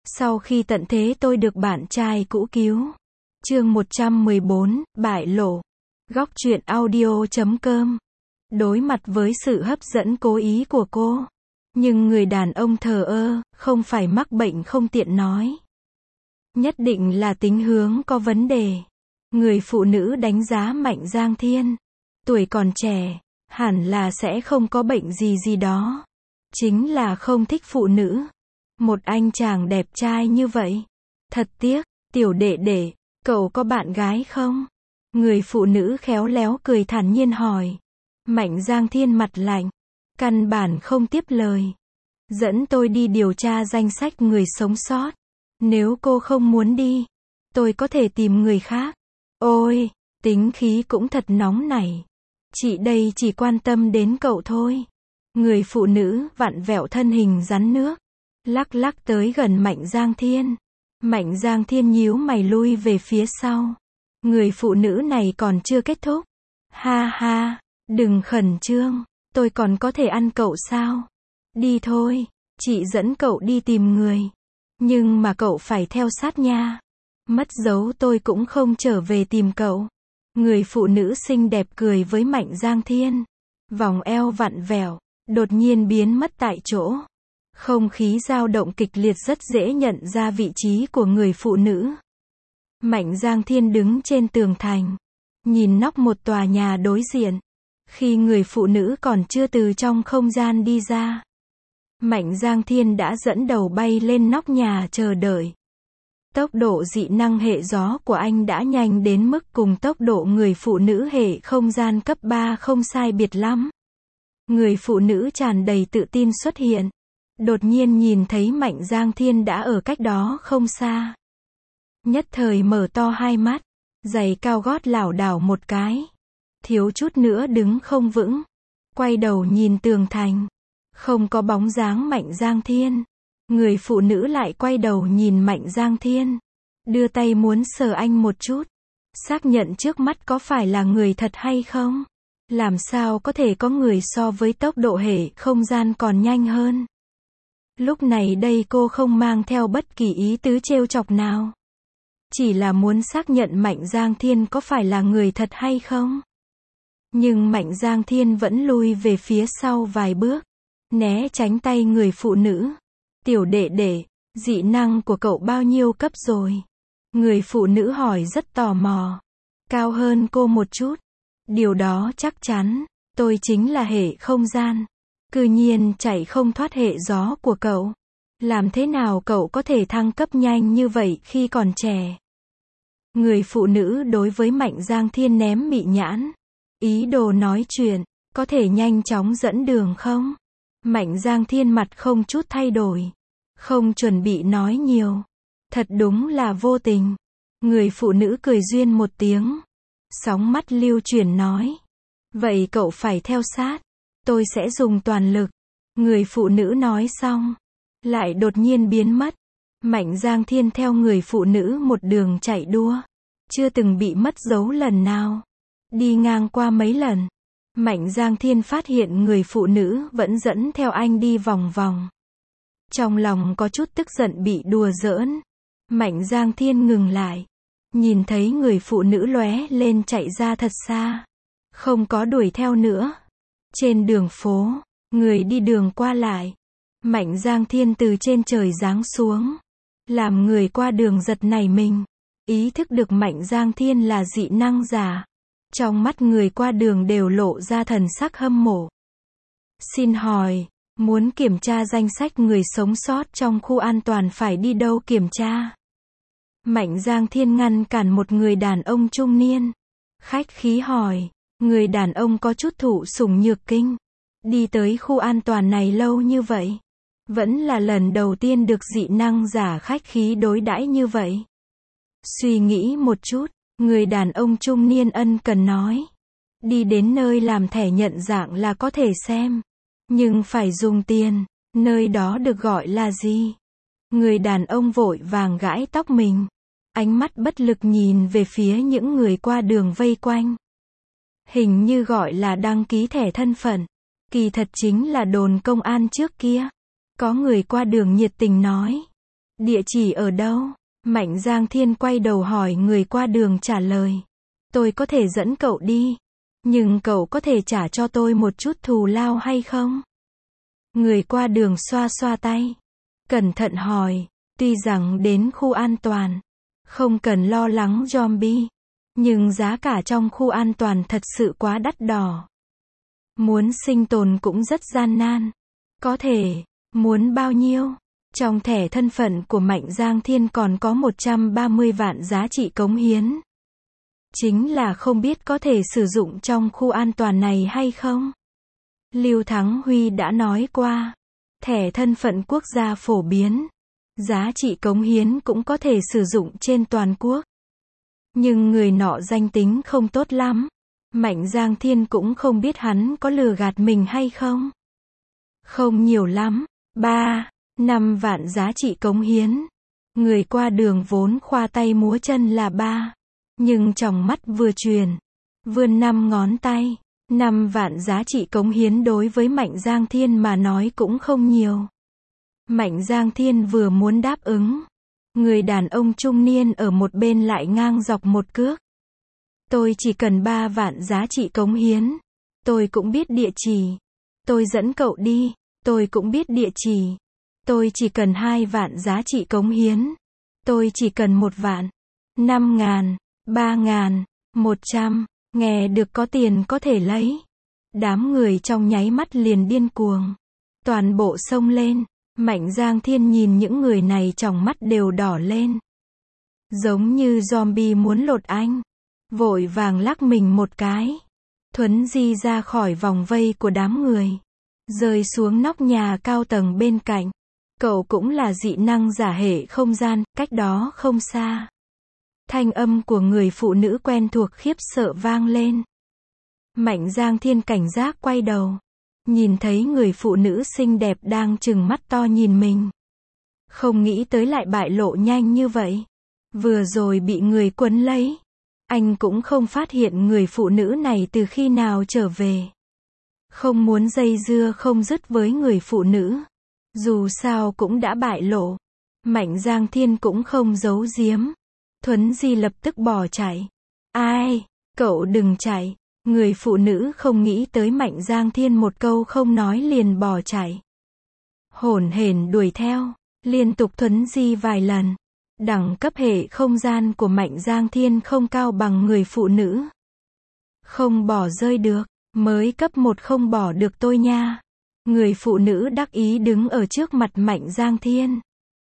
Sau khi tận thế tôi được bạn trai cũ cứu. Chương 114, bại lộ. Góc truyện audio.com. Đối mặt với sự hấp dẫn cố ý của cô, nhưng người đàn ông thờ ơ, không phải mắc bệnh không tiện nói. Nhất định là tính hướng có vấn đề. Người phụ nữ đánh giá Mạnh Giang Thiên. Tuổi còn trẻ, hẳn là sẽ không có bệnh gì đó. Chính là không thích phụ nữ. Một anh chàng đẹp trai như vậy. Thật tiếc, tiểu đệ đệ, cậu có bạn gái không? Người phụ nữ khéo léo cười thản nhiên hỏi. Mạnh Giang Thiên mặt lạnh, căn bản không tiếp lời. Dẫn tôi đi điều tra danh sách người sống sót. Nếu cô không muốn đi, tôi có thể tìm người khác. Ôi, tính khí cũng thật nóng nảy. Chị đây chỉ quan tâm đến cậu thôi. Người phụ nữ vặn vẹo thân hình rắn nước, lắc lắc tới gần Mạnh Giang Thiên. Mạnh Giang Thiên nhíu mày lui về phía sau. Người phụ nữ này còn chưa kết thúc. Ha ha, đừng khẩn trương, tôi còn có thể ăn cậu sao? Đi thôi, chị dẫn cậu đi tìm người. Nhưng mà cậu phải theo sát nha. Mất dấu tôi cũng không trở về tìm cậu. Người phụ nữ xinh đẹp cười với Mạnh Giang Thiên. Vòng eo vặn vẹo, đột nhiên biến mất tại chỗ. Không khí dao động kịch liệt, rất dễ nhận ra vị trí của người phụ nữ. Mạnh Giang Thiên đứng trên tường thành, nhìn nóc một tòa nhà đối diện. Khi người phụ nữ còn chưa từ trong không gian đi ra, Mạnh Giang Thiên đã dẫn đầu bay lên nóc nhà chờ đợi. Tốc độ dị năng hệ gió của anh đã nhanh đến mức cùng tốc độ người phụ nữ hệ không gian cấp 3 không sai biệt lắm. Người phụ nữ tràn đầy tự tin xuất hiện. Đột nhiên nhìn thấy Mạnh Giang Thiên đã ở cách đó không xa. Nhất thời mở to hai mắt, giày cao gót lảo đảo một cái. Thiếu chút nữa đứng không vững. Quay đầu nhìn tường thành. Không có bóng dáng Mạnh Giang Thiên. Người phụ nữ lại quay đầu nhìn Mạnh Giang Thiên. Đưa tay muốn sờ anh một chút. Xác nhận trước mắt có phải là người thật hay không? Làm sao có thể có người so với tốc độ hệ không gian còn nhanh hơn? Lúc này đây cô không mang theo bất kỳ ý tứ trêu chọc nào. Chỉ là muốn xác nhận Mạnh Giang Thiên có phải là người thật hay không. Nhưng Mạnh Giang Thiên vẫn lui về phía sau vài bước, né tránh tay người phụ nữ. Tiểu đệ đệ, dị năng của cậu bao nhiêu cấp rồi? Người phụ nữ hỏi rất tò mò. Cao hơn cô một chút. Điều đó chắc chắn, tôi chính là hệ không gian. Cư nhiên chạy không thoát hệ gió của cậu. Làm thế nào cậu có thể thăng cấp nhanh như vậy khi còn trẻ? Người phụ nữ đối với Mạnh Giang Thiên ném mị nhãn. Ý đồ nói chuyện, có thể nhanh chóng dẫn đường không? Mạnh Giang Thiên mặt không chút thay đổi. Không chuẩn bị nói nhiều. Thật đúng là vô tình. Người phụ nữ cười duyên một tiếng. Sóng mắt lưu chuyển nói. Vậy cậu phải theo sát. Tôi sẽ dùng toàn lực. Người phụ nữ nói xong, lại đột nhiên biến mất. Mạnh Giang Thiên theo người phụ nữ một đường chạy đua. Chưa từng bị mất dấu lần nào. Đi ngang qua mấy lần, Mạnh Giang Thiên phát hiện người phụ nữ vẫn dẫn theo anh đi vòng vòng. Trong lòng có chút tức giận bị đùa giỡn. Mạnh Giang Thiên ngừng lại. Nhìn thấy người phụ nữ lóe lên chạy ra thật xa. Không có đuổi theo nữa. Trên đường phố, người đi đường qua lại. Mạnh Giang Thiên từ trên trời giáng xuống. Làm người qua đường giật nảy mình. Ý thức được Mạnh Giang Thiên là dị năng giả. Trong mắt người qua đường đều lộ ra thần sắc hâm mộ. Xin hỏi, muốn kiểm tra danh sách người sống sót trong khu an toàn phải đi đâu kiểm tra? Mạnh Giang Thiên ngăn cản một người đàn ông trung niên. Khách khí hỏi. Người đàn ông có chút thụ sủng nhược kinh. Đi tới khu an toàn này lâu như vậy. Vẫn là lần đầu tiên được dị năng giả khách khí đối đãi như vậy. Suy nghĩ một chút, người đàn ông trung niên ân cần nói. Đi đến nơi làm thẻ nhận dạng là có thể xem. Nhưng phải dùng tiền. Nơi đó được gọi là gì? Người đàn ông vội vàng gãi tóc mình. Ánh mắt bất lực nhìn về phía những người qua đường vây quanh. Hình như gọi là đăng ký thẻ thân phận. Kỳ thật chính là đồn công an trước kia. Có người qua đường nhiệt tình nói. Địa chỉ ở đâu? Mạnh Giang Thiên quay đầu hỏi người qua đường trả lời. Tôi có thể dẫn cậu đi. Nhưng cậu có thể trả cho tôi một chút thù lao hay không? Người qua đường xoa xoa tay. Cẩn thận hỏi. Tuy rằng đến khu an toàn, không cần lo lắng zombie. Nhưng giá cả trong khu an toàn thật sự quá đắt đỏ. Muốn sinh tồn cũng rất gian nan. Có thể, muốn bao nhiêu? Trong thẻ thân phận của Mạnh Giang Thiên còn có 130 vạn giá trị cống hiến. Chính là không biết có thể sử dụng trong khu an toàn này hay không? Lưu Thắng Huy đã nói qua. Thẻ thân phận quốc gia phổ biến. Giá trị cống hiến cũng có thể sử dụng trên toàn quốc. Nhưng người nọ danh tính không tốt lắm. Mạnh Giang Thiên cũng không biết hắn có lừa gạt mình hay không. Không nhiều lắm. 5 vạn giá trị cống hiến. Người qua đường vốn khoa tay múa chân là 3. Nhưng trong mắt vừa truyền. Vươn 5 ngón tay. 5 vạn giá trị cống hiến đối với Mạnh Giang Thiên mà nói cũng không nhiều. Mạnh Giang Thiên vừa muốn đáp ứng. Người đàn ông trung niên ở một bên lại ngang dọc một cước. Tôi chỉ cần 3 vạn giá trị cống hiến. Tôi cũng biết địa chỉ. Tôi dẫn cậu đi. Tôi cũng biết địa chỉ. Tôi chỉ cần 2 vạn giá trị cống hiến. Tôi chỉ cần 1 vạn. 5.000, 3.000, 100. Nghe được có tiền có thể lấy. Đám người trong nháy mắt liền điên cuồng. Toàn bộ xông lên. Mạnh Giang Thiên nhìn những người này trong mắt đều đỏ lên. Giống như zombie muốn lột anh. Vội vàng lắc mình một cái. Thuấn di ra khỏi vòng vây của đám người. Rơi xuống nóc nhà cao tầng bên cạnh. Cậu cũng là dị năng giả hệ không gian, cách đó không xa. Thanh âm của người phụ nữ quen thuộc khiếp sợ vang lên. Mạnh Giang Thiên cảnh giác quay đầu. Nhìn thấy người phụ nữ xinh đẹp đang trừng mắt to nhìn mình. Không nghĩ tới lại bại lộ nhanh như vậy. Vừa rồi bị người quấn lấy. Anh cũng không phát hiện người phụ nữ này từ khi nào trở về. Không muốn dây dưa không dứt với người phụ nữ. Dù sao cũng đã bại lộ. Mạnh Giang Thiên cũng không giấu giếm. Thuấn Di lập tức bỏ chạy. Ai? Cậu đừng chạy. Người phụ nữ không nghĩ tới Mạnh Giang Thiên một câu không nói liền bỏ chạy. Hổn hển đuổi theo. Liên tục Thuấn Di vài lần. Đẳng cấp hệ không gian của Mạnh Giang Thiên không cao bằng người phụ nữ. Không bỏ rơi được. Mới cấp 1 không bỏ được tôi nha. Người phụ nữ đắc ý đứng ở trước mặt Mạnh Giang Thiên.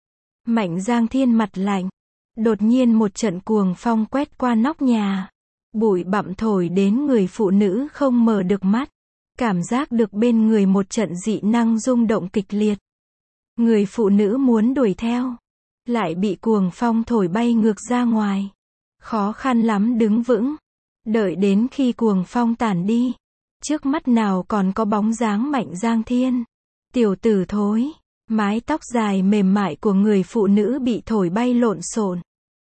Mạnh Giang Thiên mặt lạnh. Đột nhiên một trận cuồng phong quét qua nóc nhà. Bụi bặm thổi đến người phụ nữ không mở được mắt. Cảm giác được bên người một trận dị năng rung động kịch liệt. Người phụ nữ muốn đuổi theo. Lại bị cuồng phong thổi bay ngược ra ngoài. Khó khăn lắm đứng vững. Đợi đến khi cuồng phong tản đi. Trước mắt nào còn có bóng dáng Mạnh Giang Thiên. Tiểu tử thối. Mái tóc dài mềm mại của người phụ nữ bị thổi bay lộn xộn.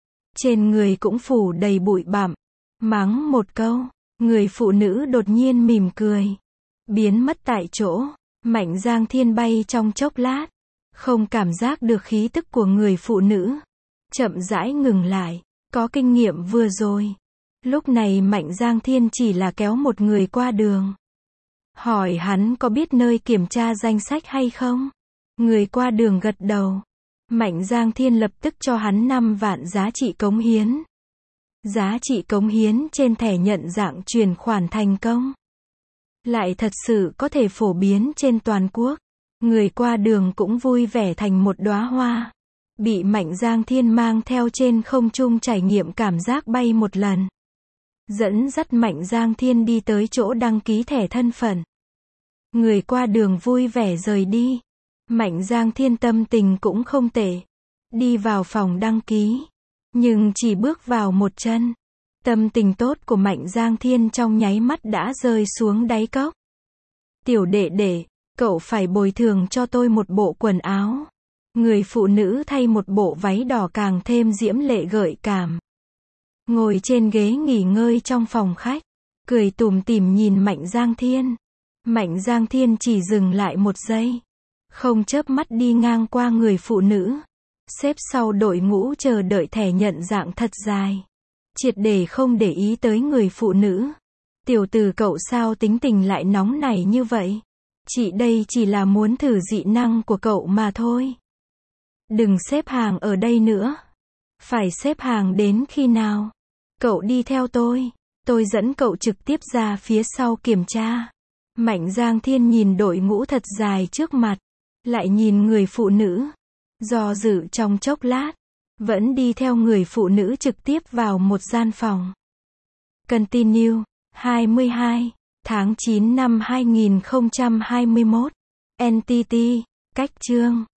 Trên người cũng phủ đầy bụi bặm. Mắng một câu. Người phụ nữ đột nhiên mỉm cười. Biến mất tại chỗ. Mạnh Giang Thiên bay trong chốc lát. Không cảm giác được khí tức của người phụ nữ. Chậm rãi ngừng lại. Có kinh nghiệm vừa rồi. Lúc này Mạnh Giang Thiên chỉ là kéo một người qua đường. Hỏi hắn có biết nơi kiểm tra danh sách hay không? Người qua đường gật đầu. Mạnh Giang Thiên lập tức cho hắn 5 vạn giá trị cống hiến. Giá trị cống hiến trên thẻ nhận dạng chuyển khoản thành công. Lại thật sự có thể phổ biến trên toàn quốc. Người qua đường cũng vui vẻ thành một đóa hoa. Bị Mạnh Giang Thiên mang theo trên không trung trải nghiệm cảm giác bay một lần. Dẫn dắt Mạnh Giang Thiên đi tới chỗ đăng ký thẻ thân phận. Người qua đường vui vẻ rời đi. Mạnh Giang Thiên tâm tình cũng không tệ. Đi vào phòng đăng ký. Nhưng chỉ bước vào một chân. Tâm tình tốt của Mạnh Giang Thiên trong nháy mắt đã rơi xuống đáy cốc. Tiểu đệ đệ, cậu phải bồi thường cho tôi một bộ quần áo. Người phụ nữ thay một bộ váy đỏ càng thêm diễm lệ gợi cảm. Ngồi trên ghế nghỉ ngơi trong phòng khách. Cười tủm tỉm nhìn Mạnh Giang Thiên. Mạnh Giang Thiên chỉ dừng lại một giây. Không chớp mắt đi ngang qua người phụ nữ. Xếp sau đội ngũ chờ đợi thẻ nhận dạng thật dài. Triệt để không để ý tới người phụ nữ. Tiểu tử cậu sao tính tình lại nóng nảy như vậy? Chị đây chỉ là muốn thử dị năng của cậu mà thôi. Đừng xếp hàng ở đây nữa. Phải xếp hàng đến khi nào? Cậu đi theo tôi dẫn cậu trực tiếp ra phía sau kiểm tra. Mạnh Giang Thiên nhìn đội ngũ thật dài trước mặt, lại nhìn người phụ nữ, do dự trong chốc lát, vẫn đi theo người phụ nữ trực tiếp vào một gian phòng. Continue, 22, tháng 9 năm 2021, NTT, cách chương